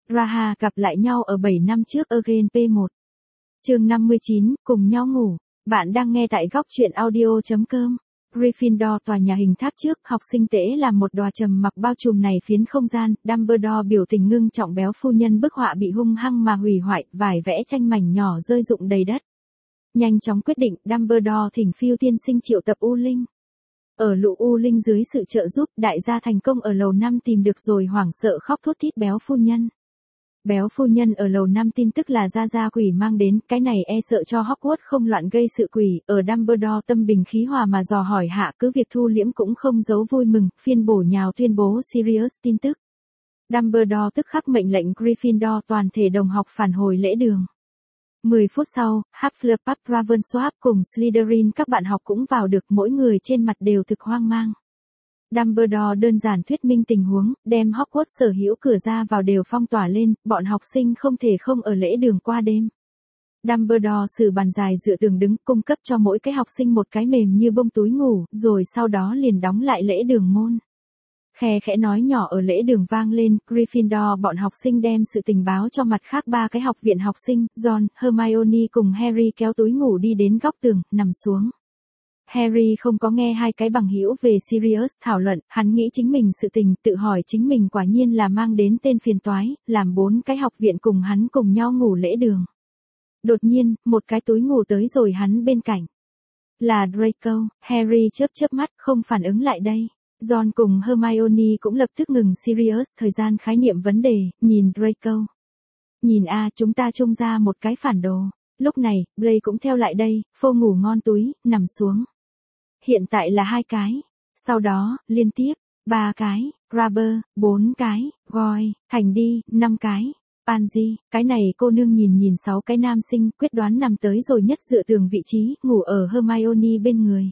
Raha gặp lại nhau ở 7 năm trước Again P1. Chương 59, cùng nhau ngủ. Bạn đang nghe tại góc truyện audio.com. Gryffindor tòa nhà hình tháp trước, học sinh tễ làm một đòa trầm mặc bao trùm này phiến không gian, Dumbledore biểu tình ngưng trọng béo phu nhân bức họa bị hung hăng mà hủy hoại, vải vẽ tranh mảnh nhỏ rơi rụng đầy đất. Nhanh chóng quyết định, Dumbledore thỉnh Phiêu tiên sinh triệu tập U Linh. Ở lũ U Linh dưới sự trợ giúp, đại gia thành công ở lầu 5 tìm được rồi hoảng sợ khóc thút thít béo phu nhân. Béo phu nhân ở lầu 5 tin tức là gia quỷ mang đến, cái này e sợ cho Hogwarts không loạn gây sự quỷ, ở Dumbledore tâm bình khí hòa mà dò hỏi hạ cứ việc thu liễm cũng không giấu vui mừng, phiên bổ nhào tuyên bố Sirius tin tức. Dumbledore tức khắc mệnh lệnh Gryffindor toàn thể đồng học phản hồi lễ đường. 10 phút sau, Hufflepuff, Ravenclaw cùng Slytherin các bạn học cũng vào được, mỗi người trên mặt đều thực hoang mang. Dumbledore đơn giản thuyết minh tình huống, đem Hogwarts sở hữu cửa ra vào đều phong tỏa lên, bọn học sinh không thể không ở lễ đường qua đêm. Dumbledore sử bàn dài dựa tường đứng, cung cấp cho mỗi cái học sinh một cái mềm như bông túi ngủ, rồi sau đó liền đóng lại lễ đường môn. Khe khẽ nói nhỏ ở lễ đường vang lên, Gryffindor bọn học sinh đem sự tình báo cho mặt khác ba cái học viện học sinh, Ron, Hermione cùng Harry kéo túi ngủ đi đến góc tường, nằm xuống. Harry không có nghe hai cái bằng hữu về Sirius thảo luận, hắn nghĩ chính mình sự tình, tự hỏi chính mình quả nhiên là mang đến tên phiền toái, làm 4 cái học viện cùng hắn cùng nhau ngủ lễ đường. Đột nhiên, một cái túi ngủ tới rồi hắn bên cạnh. Là Draco, Harry chớp mắt, không phản ứng lại đây. Ron cùng Hermione cũng lập tức ngừng Sirius thời gian khái niệm vấn đề, nhìn Draco. Nhìn chúng ta trông ra một cái phản đồ. Lúc này, Blake cũng theo lại đây, phô ngủ ngon túi, nằm xuống. Hiện tại là 2 cái. Sau đó, liên tiếp, 3 cái, Grabber, 4 cái, Goyle, Thành đi, 5 cái. Pansy, cái này cô nương nhìn 6 cái nam sinh, quyết đoán nằm tới rồi nhất dựa tường vị trí, ngủ ở Hermione bên người.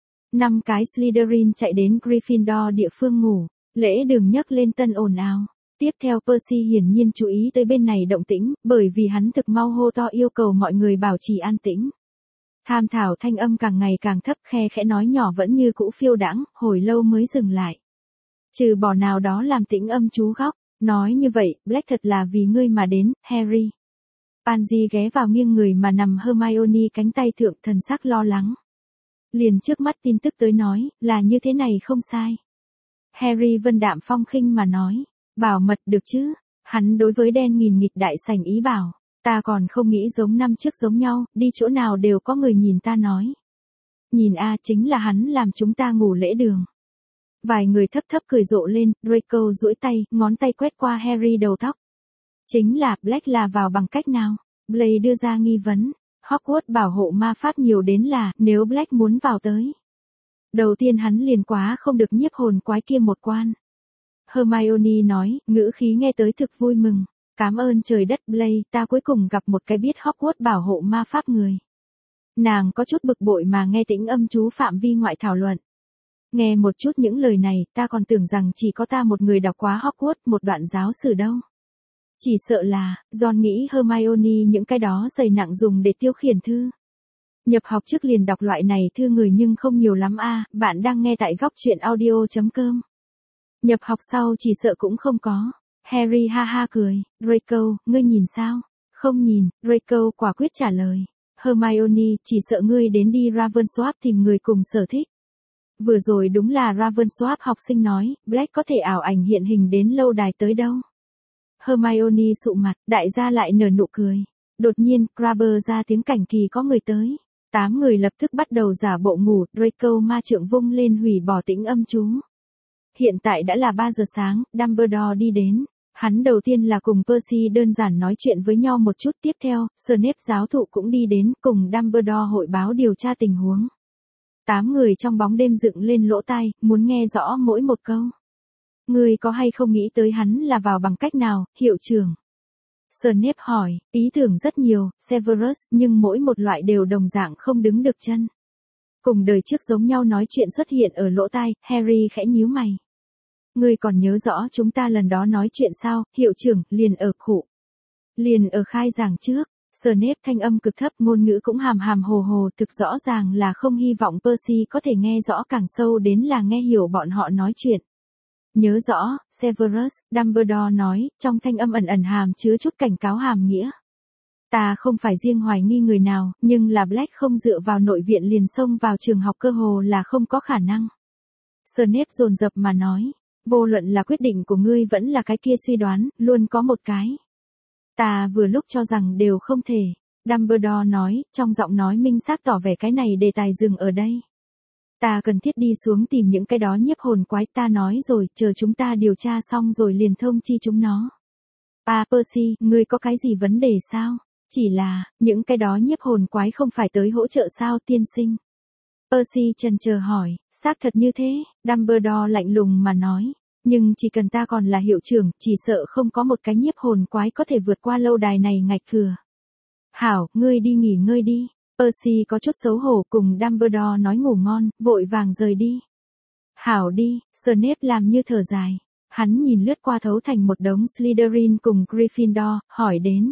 5 cái Slytherin chạy đến Gryffindor địa phương ngủ, lễ đường nhấc lên tân ồn ào. Tiếp theo Percy hiển nhiên chú ý tới bên này động tĩnh, bởi vì hắn thực mau hô to yêu cầu mọi người bảo trì an tĩnh. Tham thảo thanh âm càng ngày càng thấp, khe khẽ nói nhỏ vẫn như cũ phiêu đãng, hồi lâu mới dừng lại. Trừ bỏ nào đó làm tĩnh âm chú góc, nói như vậy, Black thật là vì ngươi mà đến, Harry. Pansy ghé vào nghiêng người mà nằm Hermione cánh tay thượng, thần sắc lo lắng. Liền trước mắt tin tức tới nói, là như thế này không sai. Harry vân đạm phong khinh mà nói, bảo mật được chứ, hắn đối với đen nghìn nghịch đại sảnh ý bảo, ta còn không nghĩ giống năm trước giống nhau, đi chỗ nào đều có người nhìn ta nói. Nhìn chính là hắn làm chúng ta ngủ lễ đường. Vài người thấp cười rộ lên, Draco duỗi tay, ngón tay quét qua Harry đầu tóc. Chính là, Black là vào bằng cách nào? Blake đưa ra nghi vấn. Hogwarts bảo hộ ma pháp nhiều đến là, nếu Black muốn vào tới. Đầu tiên hắn liền quá không được nhiếp hồn quái kia một quan. Hermione nói, ngữ khí nghe tới thực vui mừng. Cảm ơn trời đất Blake, ta cuối cùng gặp một cái biết Hogwarts bảo hộ ma pháp người. Nàng có chút bực bội mà nghe tĩnh âm chú phạm vi ngoại thảo luận. Nghe một chút những lời này, ta còn tưởng rằng chỉ có ta một người đọc quá Hogwarts một đoạn giáo sử đâu. Chỉ sợ là, Ron nghĩ Hermione những cái đó dày nặng dùng để tiêu khiển thư. Nhập học trước liền đọc loại này thư người nhưng không nhiều lắm bạn đang nghe tại góc truyện audio.com. Nhập học sau chỉ sợ cũng không có. Harry ha ha cười, Draco, ngươi nhìn sao? Không nhìn, Draco quả quyết trả lời. Hermione, chỉ sợ ngươi đến đi Ravenclaw tìm người cùng sở thích. Vừa rồi đúng là Ravenclaw học sinh nói, Black có thể ảo ảnh hiện hình đến lâu đài tới đâu. Hermione sụ mặt, đại gia lại nở nụ cười. Đột nhiên, Grabber ra tiếng cảnh kỳ có người tới. 8 người lập tức bắt đầu giả bộ ngủ, Draco ma trượng vung lên hủy bỏ tĩnh âm chú. Hiện tại đã là 3 giờ sáng, Dumbledore đi đến. Hắn đầu tiên là cùng Percy đơn giản nói chuyện với nhau một chút, tiếp theo, Snape giáo thụ cũng đi đến, cùng Dumbledore hội báo điều tra tình huống. 8 người trong bóng đêm dựng lên lỗ tai, muốn nghe rõ mỗi một câu. Ngươi có hay không nghĩ tới hắn là vào bằng cách nào, hiệu trưởng? Snape hỏi, ý tưởng rất nhiều, Severus, nhưng mỗi một loại đều đồng dạng không đứng được chân. Cùng đời trước giống nhau nói chuyện xuất hiện ở lỗ tai, Harry khẽ nhíu mày. Ngươi còn nhớ rõ chúng ta lần đó nói chuyện sao, hiệu trưởng, liền ở khụ. Liền ở khai giảng trước, Snape thanh âm cực thấp, ngôn ngữ cũng hàm hồ, thực rõ ràng là không hy vọng Percy có thể nghe rõ càng sâu đến là nghe hiểu bọn họ nói chuyện. Nhớ rõ, Severus, Dumbledore nói, trong thanh âm ẩn ẩn hàm chứa chút cảnh cáo hàm nghĩa. Ta không phải riêng hoài nghi người nào, nhưng là Black không dựa vào nội viện liền xông vào trường học cơ hồ là không có khả năng. Snape dồn dập mà nói, vô luận là quyết định của ngươi vẫn là cái kia suy đoán, luôn có một cái. Ta vừa lúc cho rằng đều không thể. Dumbledore nói, trong giọng nói minh xác tỏ vẻ cái này đề tài dừng ở đây. Ta cần thiết đi xuống tìm những cái đó nhiếp hồn quái, ta nói rồi, chờ chúng ta điều tra xong rồi liền thông chi chúng nó. Percy, ngươi có cái gì vấn đề sao? Chỉ là, những cái đó nhiếp hồn quái không phải tới hỗ trợ sao tiên sinh? Percy chần chờ hỏi, xác thật như thế, Dumbledore lạnh lùng mà nói. Nhưng chỉ cần ta còn là hiệu trưởng, chỉ sợ không có một cái nhiếp hồn quái có thể vượt qua lâu đài này ngạch cửa. Hảo, ngươi đi nghỉ ngơi đi. Percy có chút xấu hổ cùng Dumbledore nói ngủ ngon, vội vàng rời đi. Hảo đi, Snape làm như thở dài. Hắn nhìn lướt qua thấu thành một đống Slytherin cùng Gryffindor, hỏi đến.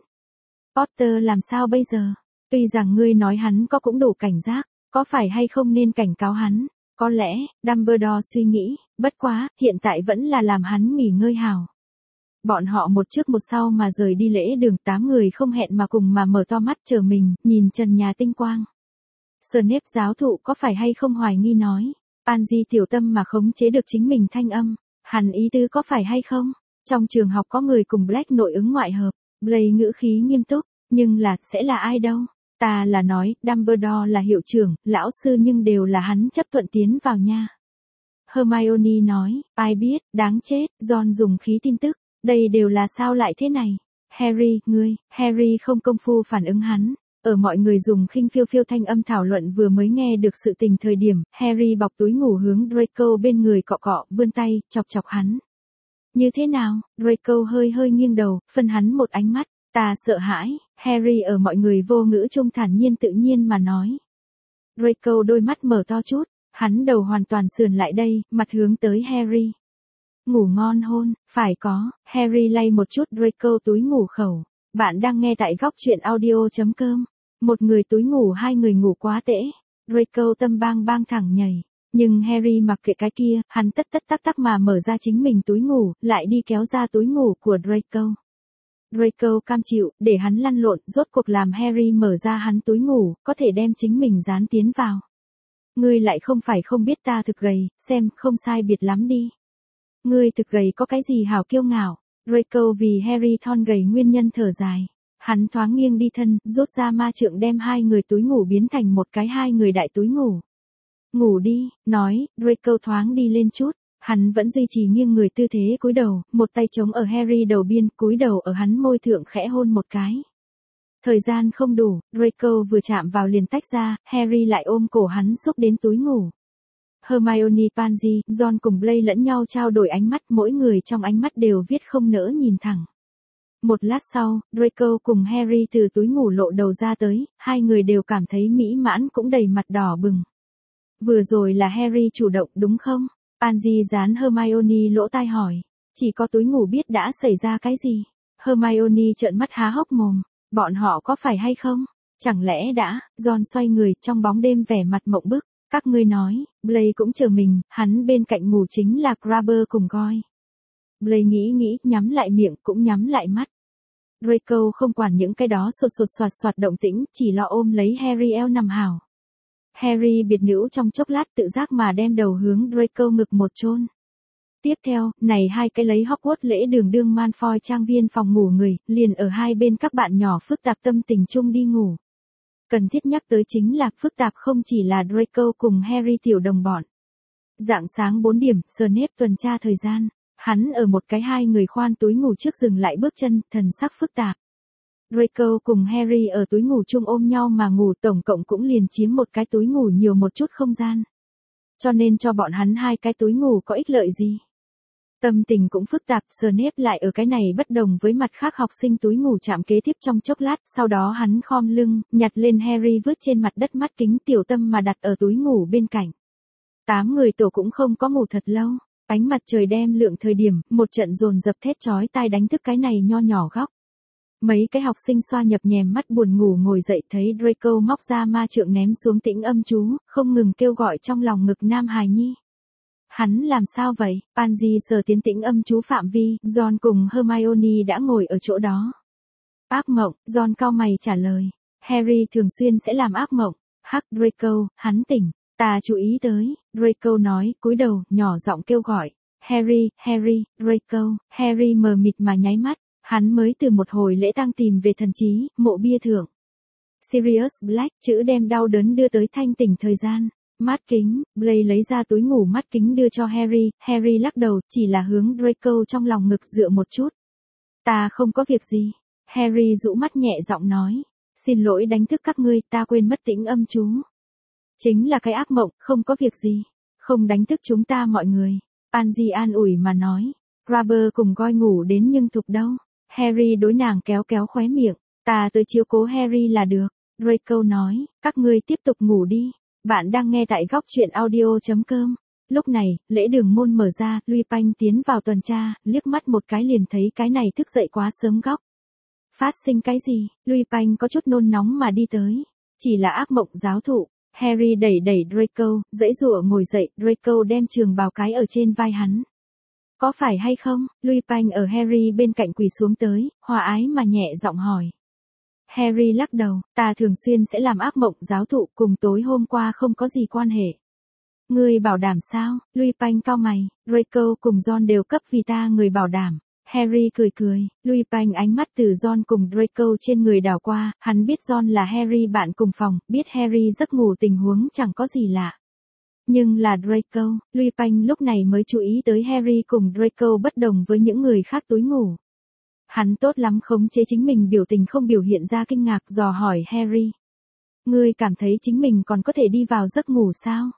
Potter làm sao bây giờ? Tuy rằng ngươi nói hắn có cũng đủ cảnh giác, có phải hay không nên cảnh cáo hắn? Có lẽ, Dumbledore suy nghĩ, bất quá, hiện tại vẫn là làm hắn nghỉ ngơi hảo. Bọn họ một trước một sau mà rời đi lễ đường, 8 người không hẹn mà cùng mà mở to mắt chờ mình, nhìn trần nhà tinh quang. Snape giáo thụ có phải hay không hoài nghi nói, Pansy tiểu tâm mà khống chế được chính mình thanh âm, hẳn ý tứ có phải hay không? Trong trường học có người cùng Black nội ứng ngoại hợp, Blaze ngữ khí nghiêm túc, nhưng là, sẽ là ai đâu? Ta là nói, Dumbledore là hiệu trưởng, lão sư nhưng đều là hắn chấp thuận tiến vào nha. Hermione nói, ai biết, đáng chết, Ron dùng khí tin tức, đây đều là sao lại thế này? Harry, ngươi, Harry không công phu phản ứng hắn. Ở mọi người dùng khinh phiêu phiêu thanh âm thảo luận vừa mới nghe được sự tình thời điểm, Harry bọc túi ngủ hướng Draco bên người cọ cọ, vươn tay, chọc chọc hắn. Như thế nào? Draco hơi hơi nghiêng đầu, phân hắn một ánh mắt. Ta sợ hãi, Harry ở mọi người vô ngữ trung thản nhiên tự nhiên mà nói. Draco đôi mắt mở to chút, hắn đầu hoàn toàn sườn lại đây, mặt hướng tới Harry. Ngủ ngon hôn, phải có, Harry lay một chút Draco túi ngủ khẩu. Bạn đang nghe tại góc truyện audio.com. Một người túi ngủ, hai người ngủ quá tễ. Draco tâm bang bang thẳng nhảy. Nhưng Harry mặc kệ cái kia, hắn tất tất tắc tắc mà mở ra chính mình túi ngủ, lại đi kéo ra túi ngủ của Draco. Draco cam chịu, để hắn lăn lộn, rốt cuộc làm Harry mở ra hắn túi ngủ, có thể đem chính mình dán tiến vào. Ngươi lại không phải không biết ta thực gầy, xem, không sai biệt lắm đi. Ngươi thực gầy có cái gì hảo kiêu ngạo? Draco vì Harry thon gầy nguyên nhân thở dài. Hắn thoáng nghiêng đi thân, rút ra ma trượng đem hai người túi ngủ biến thành một cái hai người đại túi ngủ. Ngủ đi, nói, Draco thoáng đi lên chút. Hắn vẫn duy trì nghiêng người tư thế cúi đầu, một tay chống ở Harry đầu biên, cúi đầu ở hắn môi thượng khẽ hôn một cái. Thời gian không đủ, Draco vừa chạm vào liền tách ra, Harry lại ôm cổ hắn xúc đến túi ngủ. Hermione, Pansy, Ron cùng Blaze lẫn nhau trao đổi ánh mắt, mỗi người trong ánh mắt đều viết không nỡ nhìn thẳng. Một lát sau, Draco cùng Harry từ túi ngủ lộ đầu ra tới, hai người đều cảm thấy mỹ mãn cũng đầy mặt đỏ bừng. Vừa rồi là Harry chủ động đúng không? Pansy dán Hermione lỗ tai hỏi. Chỉ có túi ngủ biết đã xảy ra cái gì. Hermione trợn mắt há hốc mồm. Bọn họ có phải hay không? Chẳng lẽ đã? Ron xoay người trong bóng đêm vẻ mặt mộng bức. Các ngươi nói, Blaze cũng chờ mình, hắn bên cạnh ngủ chính là Grabber cùng Goyle. Blaze nghĩ, nhắm lại miệng cũng nhắm lại mắt. Draco không quản những cái đó sột sột soạt soạt động tĩnh, chỉ lo ôm lấy Harry eo nằm hảo. Harry biệt nữ trong chốc lát tự giác mà đem đầu hướng Draco ngực một chôn. Tiếp theo, này hai cái lấy Hogwarts lễ đường đương Malfoy trang viên phòng ngủ người, liền ở hai bên các bạn nhỏ phức tạp tâm tình chung đi ngủ. Cần thiết nhắc tới chính là phức tạp không chỉ là Draco cùng Harry tiểu đồng bọn. Rạng sáng 4 điểm, Snape tuần tra thời gian. Hắn ở một cái hai người khoan túi ngủ trước dừng lại bước chân, thần sắc phức tạp. Draco cùng Harry ở túi ngủ chung ôm nhau mà ngủ, tổng cộng cũng liền chiếm một cái túi ngủ nhiều một chút không gian. Cho nên cho bọn hắn hai cái túi ngủ có ích lợi gì? Tâm tình cũng phức tạp, Snape lại ở cái này bất đồng với mặt khác học sinh túi ngủ chạm kế tiếp trong chốc lát, sau đó hắn khom lưng, nhặt lên Harry vứt trên mặt đất, mắt kính tiểu tâm mà đặt ở túi ngủ bên cạnh. 8 người tổ cũng không có ngủ thật lâu, ánh mặt trời đem lượng thời điểm, một trận dồn dập thét chói tai đánh thức cái này nho nhỏ góc. Mấy cái học sinh xoa nhập nhèm mắt buồn ngủ ngồi dậy thấy Draco móc ra ma trượng ném xuống tĩnh âm chú, không ngừng kêu gọi trong lòng ngực nam hài nhi. Hắn làm sao vậy? Pansy sờ tiến tĩnh âm chú phạm vi, Ron cùng Hermione đã ngồi ở chỗ đó. Ác mộng, Ron cau mày trả lời. Harry thường xuyên sẽ làm ác mộng. Hắc Draco, hắn tỉnh. Ta chú ý tới, Draco nói, cúi đầu, nhỏ giọng kêu gọi. Harry, Harry, Draco, Harry mờ mịt mà nháy mắt. Hắn mới từ một hồi lễ tang tìm về thần trí, mộ bia thượng. Sirius Black, chữ đem đau đớn đưa tới thanh tỉnh thời gian. Mắt kính, Blaze lấy ra túi ngủ mắt kính đưa cho Harry, Harry lắc đầu, chỉ là hướng Draco trong lòng ngực dựa một chút. Ta không có việc gì. Harry rũ mắt nhẹ giọng nói. Xin lỗi đánh thức các ngươi, ta quên mất tĩnh âm chú. Chính là cái ác mộng, không có việc gì. Không đánh thức chúng ta mọi người. Pansy an ủi mà nói. Grabber cùng Goyle ngủ đến nhưng thục đâu. Harry đối nàng kéo kéo khóe miệng. Ta tới chiếu cố Harry là được. Draco nói, các ngươi tiếp tục ngủ đi. Bạn đang nghe tại góc truyện audio.com. Lúc này, lễ đường môn mở ra, Lupin tiến vào tuần tra, liếc mắt một cái liền thấy cái này thức dậy quá sớm góc. Phát sinh cái gì? Lupin có chút nôn nóng mà đi tới. Chỉ là ác mộng giáo thụ. Harry đẩy đẩy Draco, giãy giụa ngồi dậy, Draco đem trường bào cái ở trên vai hắn. Có phải hay không? Lupin ở Harry bên cạnh quỳ xuống tới, hòa ái mà nhẹ giọng hỏi. Harry lắc đầu, ta thường xuyên sẽ làm ác mộng giáo thụ cùng tối hôm qua không có gì quan hệ. Người bảo đảm sao? Lupin cau mày, Draco cùng Ron đều cấp vì ta người bảo đảm. Harry cười cười, Lupin ánh mắt từ Ron cùng Draco trên người đảo qua, hắn biết Ron là Harry bạn cùng phòng, biết Harry giấc ngủ tình huống chẳng có gì lạ. Nhưng là Draco, Lupin lúc này mới chú ý tới Harry cùng Draco bất đồng với những người khác túi ngủ. Hắn tốt lắm khống chế chính mình biểu tình không biểu hiện ra kinh ngạc dò hỏi Harry. Ngươi cảm thấy chính mình còn có thể đi vào giấc ngủ sao?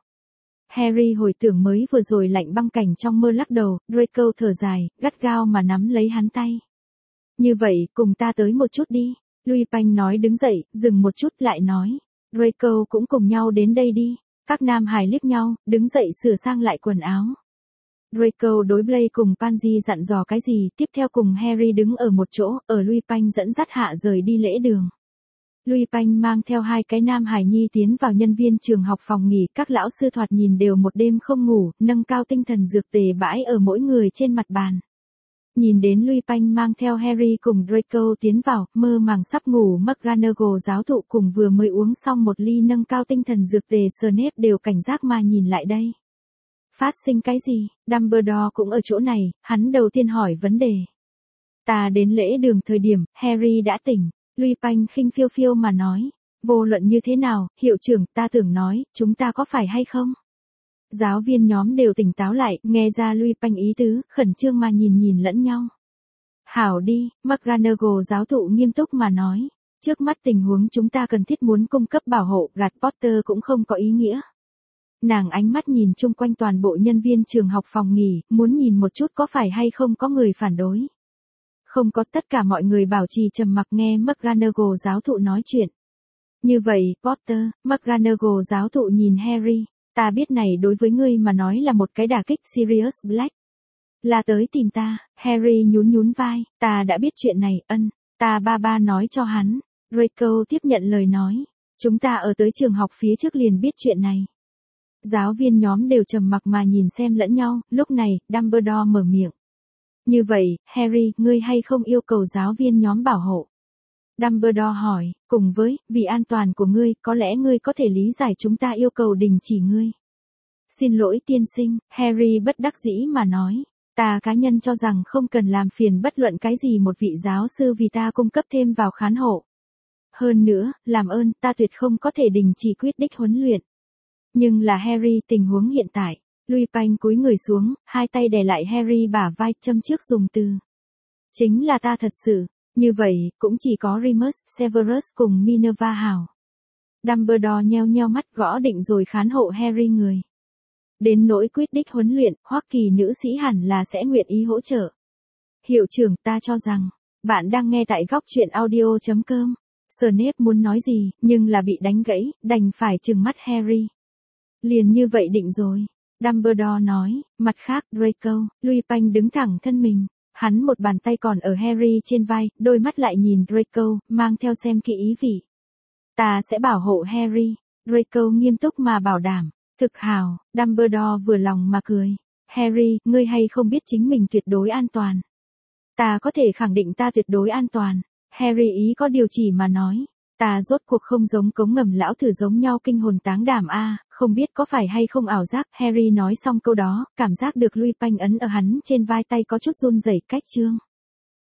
Harry hồi tưởng mới vừa rồi lạnh băng cảnh trong mơ lắc đầu, Draco thở dài, gắt gao mà nắm lấy hắn tay. Như vậy, cùng ta tới một chút đi. Lupin nói đứng dậy, dừng một chút lại nói. Draco cũng cùng nhau đến đây đi. Các nam hài liếc nhau, đứng dậy sửa sang lại quần áo. Draco đối Blaze cùng Pansy dặn dò cái gì, tiếp theo cùng Harry đứng ở một chỗ, ở Lupin dẫn dắt hạ rời đi lễ đường. Lupin mang theo hai cái nam hài nhi tiến vào nhân viên trường học phòng nghỉ, các lão sư thoạt nhìn đều một đêm không ngủ, nâng cao tinh thần dược tề bãi ở mỗi người trên mặt bàn. Nhìn đến Lupin mang theo Harry cùng Draco tiến vào, mơ màng sắp ngủ McGonagall giáo thụ cùng vừa mới uống xong một ly nâng cao tinh thần dược tề Snape đều cảnh giác mà nhìn lại đây. Phát sinh cái gì? Dumbledore cũng ở chỗ này, hắn đầu tiên hỏi vấn đề. Ta đến lễ đường thời điểm, Harry đã tỉnh. Lupin khinh phiêu phiêu mà nói. Vô luận như thế nào, hiệu trưởng, ta tưởng nói, chúng ta có phải hay không? Giáo viên nhóm đều tỉnh táo lại, nghe ra Lupin ý tứ, khẩn trương mà nhìn lẫn nhau. Hảo đi, McGonagall giáo thụ nghiêm túc mà nói. Trước mắt tình huống chúng ta cần thiết muốn cung cấp bảo hộ, gạt Potter cũng không có ý nghĩa. Nàng ánh mắt nhìn chung quanh toàn bộ nhân viên trường học phòng nghỉ, muốn nhìn một chút có phải hay không có người phản đối. Không có, tất cả mọi người bảo trì trầm mặc nghe McGonagall giáo thụ nói chuyện. Như vậy, Potter, McGonagall giáo thụ nhìn Harry, ta biết này đối với ngươi mà nói là một cái đả kích. Sirius Black là tới tìm ta. Harry nhún vai, ta đã biết chuyện này, ta ba nói cho hắn. Draco tiếp nhận lời nói, chúng ta ở tới trường học phía trước liền biết chuyện này. Giáo viên nhóm đều trầm mặc mà nhìn xem lẫn nhau, lúc này, Dumbledore mở miệng. Như vậy, Harry, ngươi hay không yêu cầu giáo viên nhóm bảo hộ? Dumbledore hỏi, cùng với, vì an toàn của ngươi, có lẽ ngươi có thể lý giải chúng ta yêu cầu đình chỉ ngươi. Xin lỗi tiên sinh, Harry bất đắc dĩ mà nói. Ta cá nhân cho rằng không cần làm phiền bất luận cái gì một vị giáo sư vì ta cung cấp thêm vào khán hộ. Hơn nữa, làm ơn, ta tuyệt không có thể đình chỉ quyết đích huấn luyện. Nhưng là Harry, tình huống hiện tại. Lupin cúi người xuống, hai tay đè lại Harry bả vai, châm trước dùng từ. Chính là ta thật sự, như vậy, cũng chỉ có Remus, Severus cùng Minerva hảo. Dumbledore nheo nheo mắt gõ định rồi khán hộ Harry người. Đến nỗi quyết đích huấn luyện, Hoa Kỳ nữ sĩ hẳn là sẽ nguyện ý hỗ trợ. Hiệu trưởng, ta cho rằng, bạn đang nghe tại góc truyện audio.com. Snape muốn nói gì, nhưng là bị đánh gãy, đành phải trừng mắt Harry. Liền như vậy định rồi. Dumbledore nói, mặt khác, Draco, Lupin đứng thẳng thân mình. Hắn một bàn tay còn ở Harry trên vai, đôi mắt lại nhìn Draco, mang theo xem kỹ ý vị. Ta sẽ bảo hộ Harry. Draco nghiêm túc mà bảo đảm. Thực hào, Dumbledore vừa lòng mà cười. Harry, ngươi hay không biết chính mình tuyệt đối an toàn. Ta có thể khẳng định ta tuyệt đối an toàn. Harry ý có điều chỉ mà nói. Ta rốt cuộc không giống cống ngầm lão thử giống nhau kinh hồn táng đảm a, không biết có phải hay không ảo giác. Harry nói xong câu đó, cảm giác được Lupin ấn ở hắn trên vai tay có chút run rẩy. Cách chương